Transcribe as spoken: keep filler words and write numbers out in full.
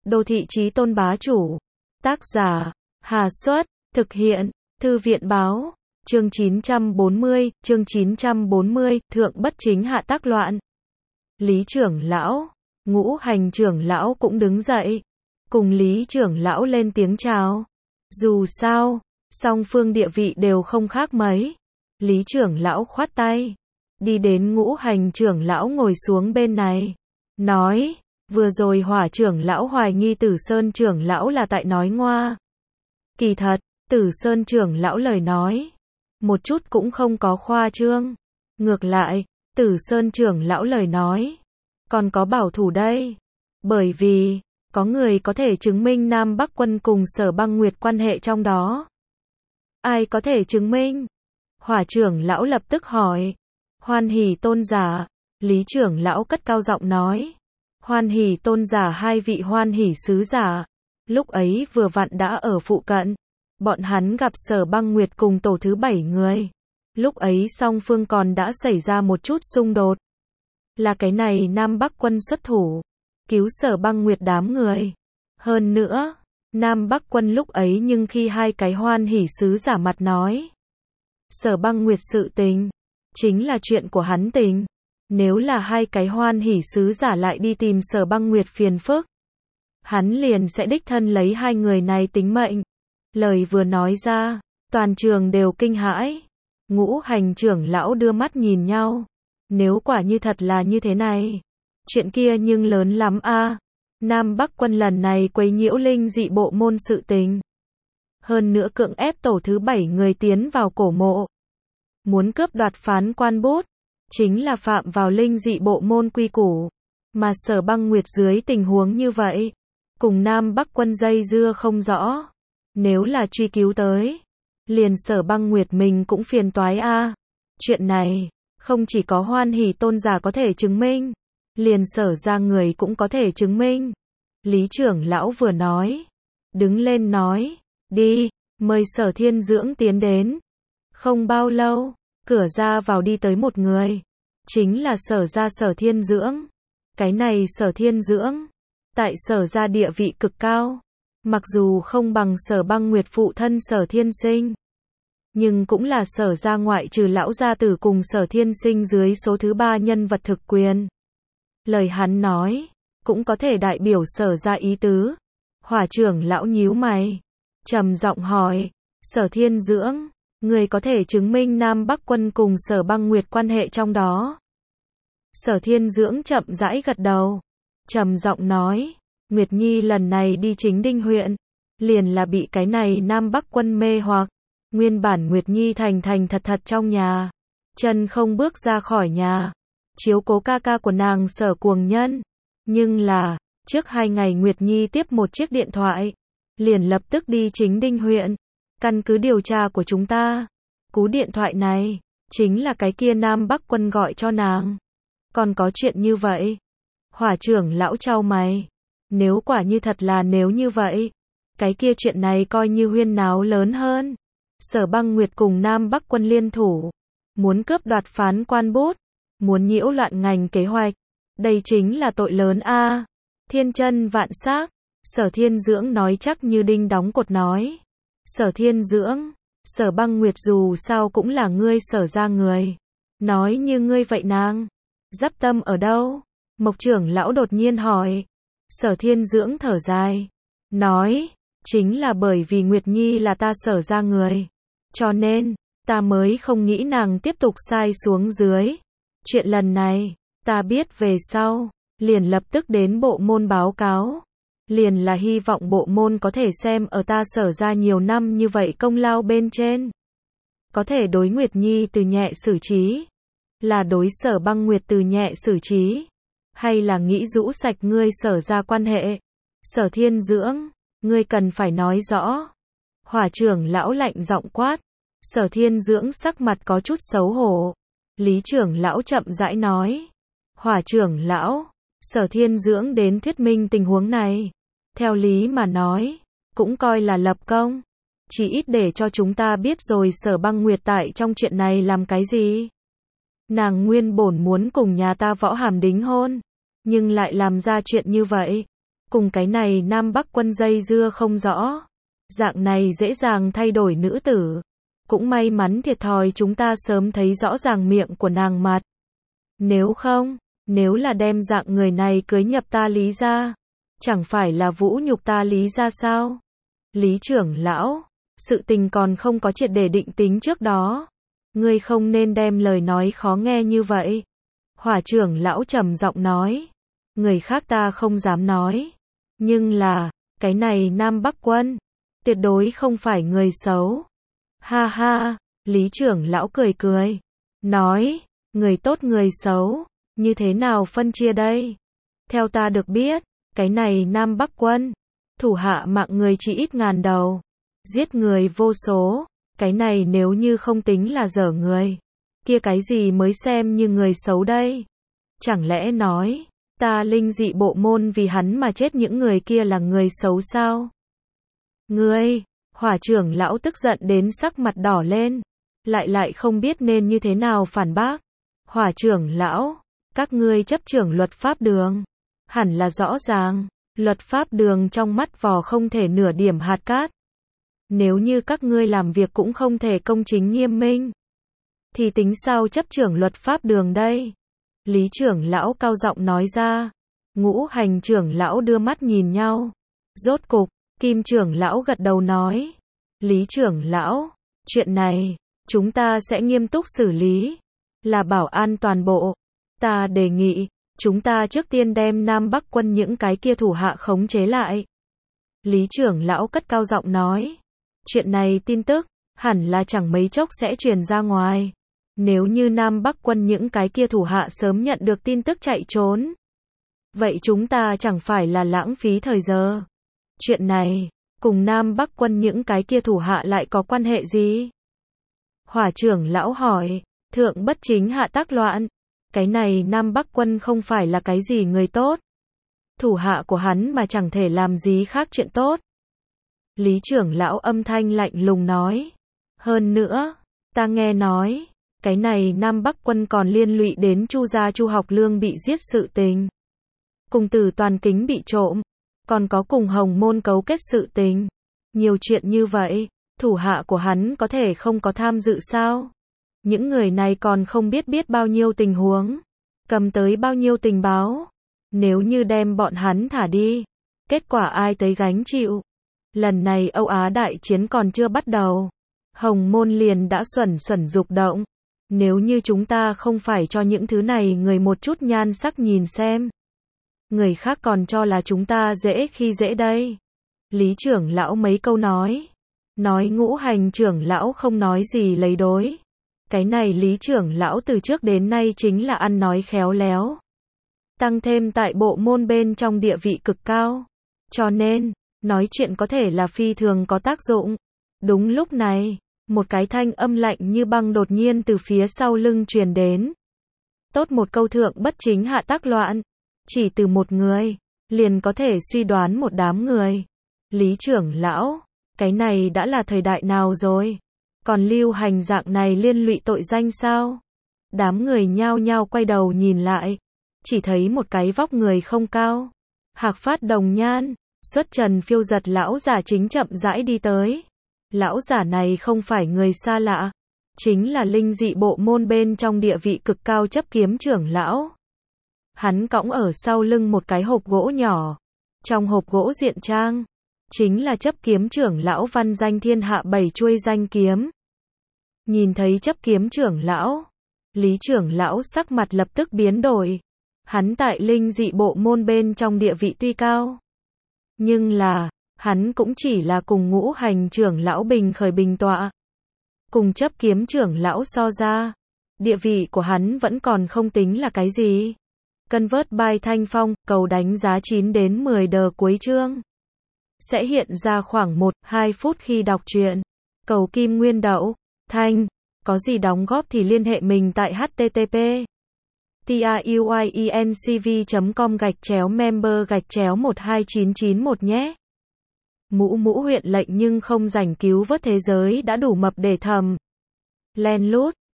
Đô thị chí tôn bá chủ. Tác giả, Hà Xuất, thực hiện, Thư viện báo, chương chín trăm bốn mươi, chương chín trăm bốn mươi, thượng bất chính hạ tác loạn. Lý trưởng lão, Ngũ Hành trưởng lão cũng đứng dậy, cùng Lý trưởng lão lên tiếng chào. Dù sao, song phương địa vị đều không khác mấy. Lý trưởng lão khoát tay, đi đến Ngũ Hành trưởng lão ngồi xuống bên này, nói, vừa rồi Hỏa trưởng lão hoài nghi Tử Sơn trưởng lão là tại nói ngoa. Kỳ thật, Tử Sơn trưởng lão lời nói, một chút cũng không có khoa trương. Ngược lại, Tử Sơn trưởng lão lời nói, còn có bảo thủ đây. Bởi vì, có người có thể chứng minh Nam Bắc quân cùng Sở Băng Nguyệt quan hệ trong đó. Ai có thể chứng minh? Hỏa trưởng lão lập tức hỏi. Hoan Hỷ tôn giả. Lý trưởng lão cất cao giọng nói. Hoan Hỷ tôn giả hai vị Hoan Hỷ sứ giả, lúc ấy vừa vặn đã ở phụ cận. Bọn hắn gặp Sở Băng Nguyệt cùng tổ thứ bảy người. Lúc ấy song phương còn đã xảy ra một chút xung đột. Là cái này Nam Bắc quân xuất thủ, cứu Sở Băng Nguyệt đám người. Hơn nữa, Nam Bắc quân lúc ấy nhưng khi hai cái Hoan Hỷ sứ giả mặt nói, Sở Băng Nguyệt sự tình, chính là chuyện của hắn tình. Nếu là hai cái Hoan Hỷ sứ giả lại đi tìm Sở Băng Nguyệt phiền phức, hắn liền sẽ đích thân lấy hai người này tính mệnh. Lời vừa nói ra, toàn trường đều kinh hãi. Ngũ Hành trưởng lão đưa mắt nhìn nhau. Nếu quả như thật là như thế này, chuyện kia nhưng lớn lắm a. À. Nam Bắc quân lần này quấy nhiễu linh dị bộ môn sự tình. Hơn nữa cưỡng ép tổ thứ bảy người tiến vào cổ mộ. Muốn cướp đoạt phán quan bút, chính là phạm vào linh dị bộ môn quy củ. Mà Sở Băng Nguyệt dưới tình huống như vậy, cùng Nam Bắc quân dây dưa không rõ. Nếu là truy cứu tới, liền Sở Băng Nguyệt mình cũng phiền toái a. À. Chuyện này, không chỉ có Hoan Hỷ tôn giả có thể chứng minh, liền Sở ra người cũng có thể chứng minh. Lý trưởng lão vừa nói, đứng lên nói, đi, mời Sở Thiên Dưỡng tiến đến. Không bao lâu, cửa ra vào đi tới một người, chính là Sở ra Sở Thiên Dưỡng. Cái này Sở Thiên Dưỡng, tại Sở ra địa vị cực cao, mặc dù không bằng Sở Băng Nguyệt phụ thân Sở Thiên Sinh, nhưng cũng là Sở ra ngoại trừ lão gia tử cùng Sở Thiên Sinh dưới số thứ ba nhân vật thực quyền. Lời hắn nói, cũng có thể đại biểu Sở ra ý tứ. Hỏa trưởng lão nhíu mày, trầm giọng hỏi, Sở Thiên Dưỡng, người có thể chứng minh Nam Bắc quân cùng Sở Băng Nguyệt quan hệ trong đó. Sở Thiên Dưỡng chậm rãi gật đầu, trầm giọng nói, Nguyệt Nhi lần này đi Chính Đinh huyện, liền là bị cái này Nam Bắc quân mê hoặc. Nguyên bản Nguyệt Nhi thành thành thật thật trong nhà, chân không bước ra khỏi nhà, chiếu cố ca ca của nàng Sở Cuồng Nhân. Nhưng là, trước hai ngày Nguyệt Nhi tiếp một chiếc điện thoại, liền lập tức đi Chính Đinh huyện. Căn cứ điều tra của chúng ta, cú điện thoại này, chính là cái kia Nam Bắc quân gọi cho nàng. Còn có chuyện như vậy? Hỏa trưởng lão chau mày. Nếu quả như thật là nếu như vậy, cái kia chuyện này coi như huyên náo lớn hơn. Sở Băng Nguyệt cùng Nam Bắc quân liên thủ, muốn cướp đoạt phán quan bút, muốn nhiễu loạn ngành kế hoạch. Đây chính là tội lớn a. À. Thiên chân vạn xác, Sở Thiên Dưỡng nói chắc như đinh đóng cột nói. Sở Thiên Dưỡng, Sở Băng Nguyệt dù sao cũng là ngươi Sở ra người. Nói như ngươi vậy nàng, dắp tâm ở đâu? Mộc trưởng lão đột nhiên hỏi. Sở Thiên Dưỡng thở dài, nói, chính là bởi vì Nguyệt Nhi là ta Sở ra người, cho nên, ta mới không nghĩ nàng tiếp tục sai xuống dưới. Chuyện lần này, ta biết về sau, liền lập tức đến bộ môn báo cáo. Liền là hy vọng bộ môn có thể xem ở ta Sở ra nhiều năm như vậy công lao bên trên. Có thể đối Nguyệt Nhi từ nhẹ xử trí, là đối Sở Băng Nguyệt từ nhẹ xử trí, hay là nghĩ rũ sạch ngươi Sở ra quan hệ. Sở Thiên Dưỡng, ngươi cần phải nói rõ. Hỏa trưởng lão lạnh giọng quát. Sở Thiên Dưỡng sắc mặt có chút xấu hổ. Lý trưởng lão chậm rãi nói. Hỏa trưởng lão, Sở Thiên Dưỡng đến thuyết minh tình huống này. Theo lý mà nói, cũng coi là lập công. Chỉ ít để cho chúng ta biết rồi Sở Băng Nguyệt tại trong chuyện này làm cái gì. Nàng nguyên bổn muốn cùng nhà ta Võ Hàm đính hôn, nhưng lại làm ra chuyện như vậy. cùng cái này Nam Bắc quân dây dưa không rõ. Dạng này dễ dàng thay đổi nữ tử. Cũng may mắn thiệt thòi chúng ta sớm thấy rõ ràng miệng của nàng mặt. Nếu không, nếu là đem dạng người này cưới nhập ta Lý gia, chẳng phải là vũ nhục ta Lý gia sao? Lý trưởng lão, sự tình còn không có triệt để định tính trước đó. Ngươi không nên đem lời nói khó nghe như vậy. Hỏa trưởng lão trầm giọng nói. Người khác ta không dám nói. Nhưng là, cái này Nam Bắc quân, tuyệt đối không phải người xấu. Ha ha, Lý trưởng lão cười cười. Nói, người tốt người xấu, như thế nào phân chia đây? Theo ta được biết, cái này Nam Bắc quân, thủ hạ mạng người chỉ ít ngàn đầu. Giết người vô số, cái này nếu như không tính là dở người. Kia cái gì mới xem như người xấu đây? Chẳng lẽ nói, ta linh dị bộ môn vì hắn mà chết những người kia là người xấu sao? Ngươi, hỏa trưởng lão tức giận đến sắc mặt đỏ lên. Lại lại không biết nên như thế nào phản bác. Hỏa trưởng lão, các ngươi chấp trưởng luật pháp đường. Hẳn là rõ ràng, luật pháp đường trong mắt vò không thể nửa điểm hạt cát. Nếu như các ngươi làm việc cũng không thể công chính nghiêm minh, thì tính sao chấp trưởng luật pháp đường đây? Lý trưởng lão cao giọng nói ra. Ngũ hành trưởng lão đưa mắt nhìn nhau. Rốt cục, Kim trưởng lão gật đầu nói. Lý trưởng lão, chuyện này, chúng ta sẽ nghiêm túc xử lý. Là bảo an toàn bộ. Ta đề nghị, chúng ta trước tiên đem Nam Bắc quân những cái kia thủ hạ khống chế lại. Lý trưởng lão cất cao giọng nói. Chuyện này tin tức, hẳn là chẳng mấy chốc sẽ truyền ra ngoài. Nếu như Nam Bắc quân những cái kia thủ hạ sớm nhận được tin tức chạy trốn, vậy chúng ta chẳng phải là lãng phí thời giờ. Chuyện này, cùng Nam Bắc quân những cái kia thủ hạ lại có quan hệ gì? Hỏa trưởng lão hỏi, thượng bất chính hạ tác loạn. Cái này Nam Bắc quân không phải là cái gì người tốt. Thủ hạ của hắn mà chẳng thể làm gì khác chuyện tốt. Lý trưởng lão âm thanh lạnh lùng nói. Hơn nữa, ta nghe nói, cái này Nam Bắc quân còn liên lụy đến Chu gia Chu Học Lương bị giết sự tình. Cùng Tử Toàn Kính bị trộm, còn có cùng Hồng Môn cấu kết sự tình. Nhiều chuyện như vậy, thủ hạ của hắn có thể không có tham dự sao? Những người này còn không biết biết bao nhiêu tình huống, cầm tới bao nhiêu tình báo. Nếu như đem bọn hắn thả đi, kết quả ai tới gánh chịu? Lần này Âu Á đại chiến còn chưa bắt đầu, Hồng Môn liền đã xuẩn xuẩn dục động. Nếu như chúng ta không phải cho những thứ này người một chút nhan sắc nhìn xem, người khác còn cho là chúng ta dễ khi dễ đây. Lý trưởng lão mấy câu nói, nói ngũ hành trưởng lão không nói gì lấy đối. Cái này Lý trưởng lão từ trước đến nay chính là ăn nói khéo léo. Tăng thêm tại bộ môn bên trong địa vị cực cao. Cho nên, nói chuyện có thể là phi thường có tác dụng. Đúng lúc này, một cái thanh âm lạnh như băng đột nhiên từ phía sau lưng truyền đến. Tốt một câu thượng bất chính hạ tác loạn. Chỉ từ một người, liền có thể suy đoán một đám người. Lý trưởng lão, cái này đã là thời đại nào rồi? Còn lưu hành dạng này liên lụy tội danh sao? Đám người nhao nhao quay đầu nhìn lại. Chỉ thấy một cái vóc người không cao. Hạc phát đồng nhan, xuất trần phiêu giật lão giả chính chậm rãi đi tới. Lão giả này không phải người xa lạ. Chính là linh dị bộ môn bên trong địa vị cực cao chấp kiếm trưởng lão. Hắn cõng ở sau lưng một cái hộp gỗ nhỏ. Trong hộp gỗ diện trang, chính là chấp kiếm trưởng lão văn danh thiên hạ bảy chuôi danh kiếm. Nhìn thấy chấp kiếm trưởng lão, Lý trưởng lão sắc mặt lập tức biến đổi. Hắn tại linh dị bộ môn bên trong địa vị tuy cao, nhưng là, hắn cũng chỉ là cùng ngũ hành trưởng lão bình khởi bình tọa. Cùng chấp kiếm trưởng lão so ra, địa vị của hắn vẫn còn không tính là cái gì. Cân vớt bài thanh phong, cầu đánh giá chín đến mười đờ cuối chương. Sẽ hiện ra khoảng một đến hai phút khi đọc truyện. Cầu kim nguyên đậu, thanh, có gì đóng góp thì liên hệ mình tại http truyencv chấm com gạch chéo member gạch chéo một hai chín chín một nhé. Mũ mũ huyện lệnh nhưng không rảnh cứu vớt thế giới đã đủ mập để thầm. Len lút,